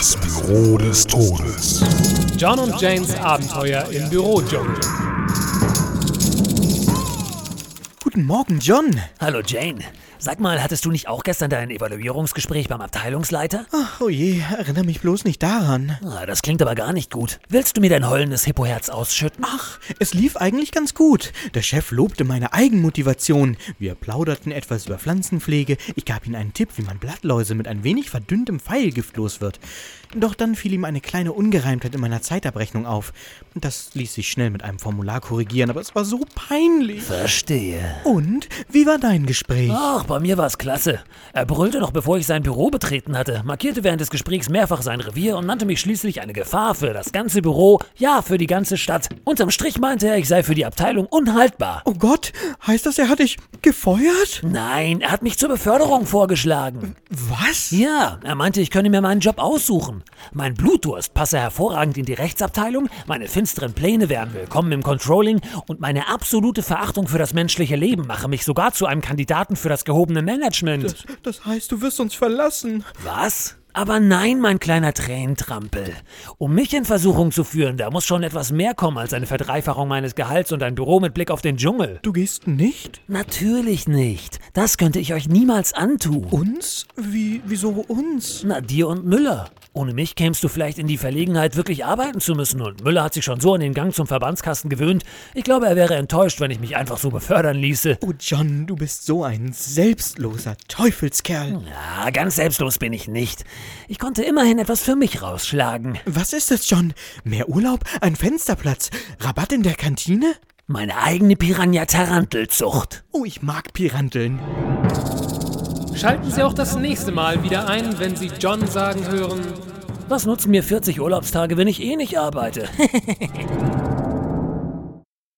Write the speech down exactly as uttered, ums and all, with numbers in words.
Das Büro des Todes. John und Janes Abenteuer im Bürodschungel. Guten Morgen, John. Hallo Jane. Sag mal, hattest du nicht auch gestern dein Evaluierungsgespräch beim Abteilungsleiter? Ach, oh je, erinnere mich bloß nicht daran. Ah, das klingt aber gar nicht gut. Willst du mir dein heulendes Hippoherz ausschütten? Ach, es lief eigentlich ganz gut. Der Chef lobte meine Eigenmotivation. Wir plauderten etwas über Pflanzenpflege. Ich gab ihm einen Tipp, wie man Blattläuse mit ein wenig verdünntem Pfeilgift los wird. Doch dann fiel ihm eine kleine Ungereimtheit in meiner Zeitabrechnung auf. Das ließ sich schnell mit einem Formular korrigieren, aber es war so peinlich. Verstehe. Und, wie war dein Gespräch? Ach, bei mir war es klasse. Er brüllte noch, bevor ich sein Büro betreten hatte, markierte während des Gesprächs mehrfach sein Revier und nannte mich schließlich eine Gefahr für das ganze Büro, ja, für die ganze Stadt. Unterm Strich meinte er, ich sei für die Abteilung unhaltbar. Oh Gott, heißt das, er hat dich gefeuert? Nein, er hat mich zur Beförderung vorgeschlagen. Was? Ja, er meinte, ich könne mir meinen Job aussuchen. Mein Blutdurst passe hervorragend in die Rechtsabteilung, meine finsteren Pläne wären willkommen im Controlling und meine absolute Verachtung für das menschliche Leben mache mich sogar zu einem Kandidaten für das gehobene Management. Das, das heißt, du wirst uns verlassen. Was? Aber nein, mein kleiner Tränentrampel. Um mich in Versuchung zu führen, da muss schon etwas mehr kommen als eine Verdreifachung meines Gehalts und ein Büro mit Blick auf den Dschungel. Du gehst nicht? Natürlich nicht. Das könnte ich euch niemals antun. Uns? Wie, wieso uns? Na, dir und Müller. Ohne mich kämst du vielleicht in die Verlegenheit, wirklich arbeiten zu müssen. Und Müller hat sich schon so an den Gang zum Verbandskasten gewöhnt. Ich glaube, er wäre enttäuscht, wenn ich mich einfach so befördern ließe. Oh John, du bist so ein selbstloser Teufelskerl. Ja, ganz selbstlos bin ich nicht. Ich konnte immerhin etwas für mich rausschlagen. Was ist es, John? Mehr Urlaub? Ein Fensterplatz? Rabatt in der Kantine? Meine eigene Piranha-Tarantelzucht. Oh, ich mag Piranteln. Schalten Sie auch das nächste Mal wieder ein, wenn Sie John sagen hören: Was nutzen mir vierzig Urlaubstage, wenn ich eh nicht arbeite?